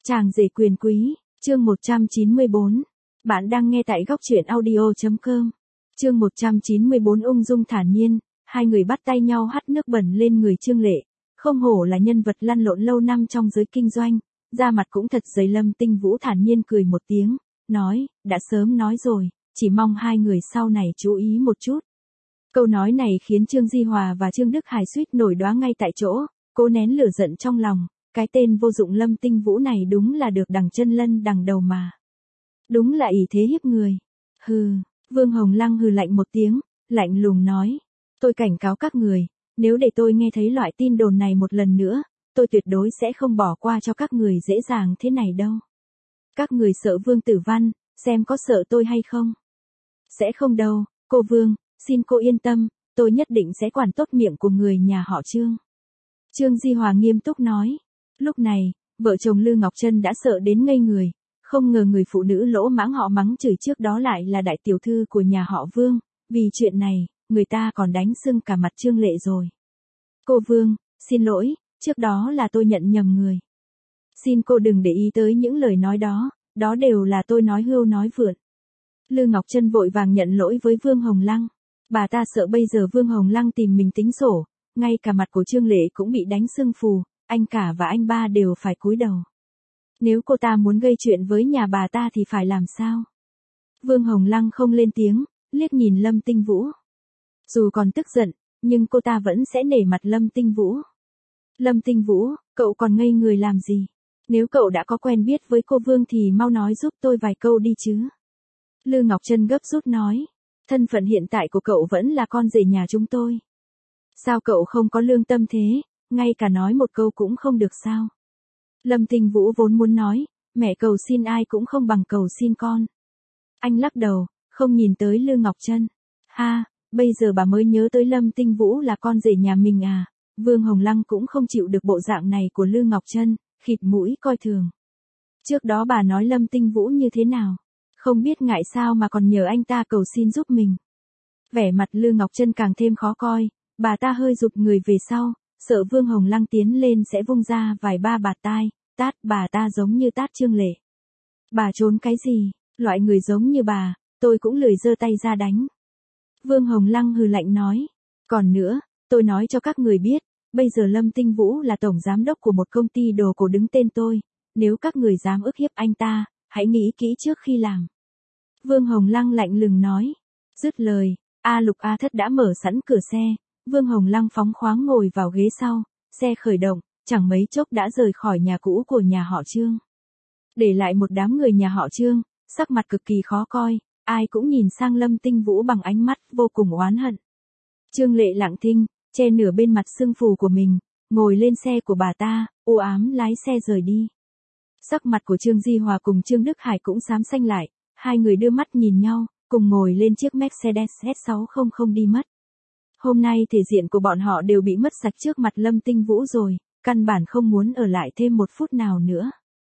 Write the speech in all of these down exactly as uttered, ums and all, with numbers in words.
Chàng rể quyền quý, chương một trăm chín mươi bốn. Bạn đang nghe tại góc truyện audio.com. Chương một trăm chín mươi bốn ung dung thản nhiên, hai người bắt tay nhau hắt nước bẩn lên người Trương Lệ. Không hổ là nhân vật lăn lộn lâu năm trong giới kinh doanh, da mặt cũng thật dày. Lâm Tinh Vũ thản nhiên cười một tiếng, nói, đã sớm nói rồi, chỉ mong hai người sau này chú ý một chút. Câu nói này khiến Trương Di Hòa và Trương Đức Hải suýt nổi đoá ngay tại chỗ, cố nén lửa giận trong lòng. Cái tên vô dụng Lâm Tinh Vũ này đúng là được đằng chân lân đằng đầu mà. Đúng là ỷ thế hiếp người. Hừ, Vương Hồng Lăng hừ lạnh một tiếng, lạnh lùng nói. Tôi cảnh cáo các người, nếu để tôi nghe thấy loại tin đồn này một lần nữa, tôi tuyệt đối sẽ không bỏ qua cho các người dễ dàng thế này đâu. Các người sợ Vương Tử Văn, xem có sợ tôi hay không? Sẽ không đâu, cô Vương, xin cô yên tâm, tôi nhất định sẽ quản tốt miệng của người nhà họ Trương. Trương Di Hòa nghiêm túc nói. Lúc này, vợ chồng Lư Ngọc Trân đã sợ đến ngây người, không ngờ người phụ nữ lỗ mãng họ mắng chửi trước đó lại là đại tiểu thư của nhà họ Vương, vì chuyện này, người ta còn đánh sưng cả mặt Trương Lệ rồi. Cô Vương, xin lỗi, trước đó là tôi nhận nhầm người. Xin cô đừng để ý tới những lời nói đó, đó đều là tôi nói hưu nói vượn. Lư Ngọc Trân vội vàng nhận lỗi với Vương Hồng Lăng, bà ta sợ bây giờ Vương Hồng Lăng tìm mình tính sổ, ngay cả mặt của Trương Lệ cũng bị đánh sưng phù. Anh cả và anh ba đều phải cúi đầu. Nếu cô ta muốn gây chuyện với nhà bà ta thì phải làm sao? Vương Hồng Lăng không lên tiếng, liếc nhìn Lâm Tinh Vũ. Dù còn tức giận, nhưng cô ta vẫn sẽ nể mặt Lâm Tinh Vũ. Lâm Tinh Vũ, cậu còn ngây người làm gì? Nếu cậu đã có quen biết với cô Vương thì mau nói giúp tôi vài câu đi chứ. Lư Ngọc Trân gấp rút nói. Thân phận hiện tại của cậu vẫn là con rể nhà chúng tôi. Sao cậu không có lương tâm thế? Ngay cả nói một câu cũng không được sao? Lâm Tinh Vũ vốn muốn nói, mẹ cầu xin ai cũng không bằng cầu xin con. Anh lắc đầu, không nhìn tới Lư Ngọc Trân. Ha, bây giờ bà mới nhớ tới Lâm Tinh Vũ là con rể nhà mình à? Vương Hồng Lăng cũng không chịu được bộ dạng này của Lư Ngọc Trân, khịt mũi coi thường. Trước đó bà nói Lâm Tinh Vũ như thế nào? Không biết ngại sao mà còn nhờ anh ta cầu xin giúp mình. Vẻ mặt Lư Ngọc Trân càng thêm khó coi, bà ta hơi rụt người về sau. Sợ Vương Hồng Lăng tiến lên sẽ vung ra vài ba bạt tai, tát bà ta giống như tát Trương Lệ. Bà trốn cái gì, loại người giống như bà, tôi cũng lười giơ tay ra đánh. Vương Hồng Lăng hừ lạnh nói. Còn nữa, tôi nói cho các người biết, bây giờ Lâm Tinh Vũ là tổng giám đốc của một công ty đồ cổ đứng tên tôi, nếu các người dám ức hiếp anh ta, hãy nghĩ kỹ trước khi làm. Vương Hồng Lăng lạnh lùng nói. Dứt lời, A Lục A Thất đã mở sẵn cửa xe. Vương Hồng Lăng phóng khoáng ngồi vào ghế sau, xe khởi động, chẳng mấy chốc đã rời khỏi nhà cũ của nhà họ Trương. Để lại một đám người nhà họ Trương, sắc mặt cực kỳ khó coi, ai cũng nhìn sang Lâm Tinh Vũ bằng ánh mắt vô cùng oán hận. Trương Lệ lặng thinh, che nửa bên mặt sưng phù của mình, ngồi lên xe của bà ta, u ám lái xe rời đi. Sắc mặt của Trương Di Hòa cùng Trương Đức Hải cũng xám xanh lại, hai người đưa mắt nhìn nhau, cùng ngồi lên chiếc Mercedes S sáu trăm đi mất. Hôm nay thể diện của bọn họ đều bị mất sạch trước mặt Lâm Tinh Vũ rồi, căn bản không muốn ở lại thêm một phút nào nữa.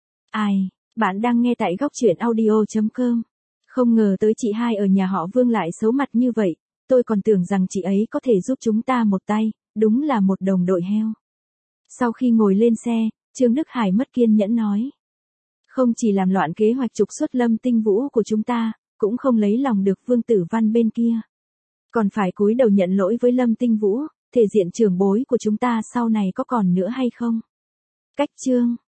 Ai, bạn đang nghe tại góc truyện audio.com. Không ngờ tới chị hai ở nhà họ Vương lại xấu mặt như vậy, tôi còn tưởng rằng chị ấy có thể giúp chúng ta một tay, đúng là một đồng đội heo. Sau khi ngồi lên xe, Trương Đức Hải mất kiên nhẫn nói. Không chỉ làm loạn kế hoạch trục xuất Lâm Tinh Vũ của chúng ta, cũng không lấy lòng được Vương Tử Văn bên kia. Còn phải cúi đầu nhận lỗi với Lâm Tinh Vũ, thể diện trưởng bối của chúng ta sau này có còn nữa hay không? Cách chương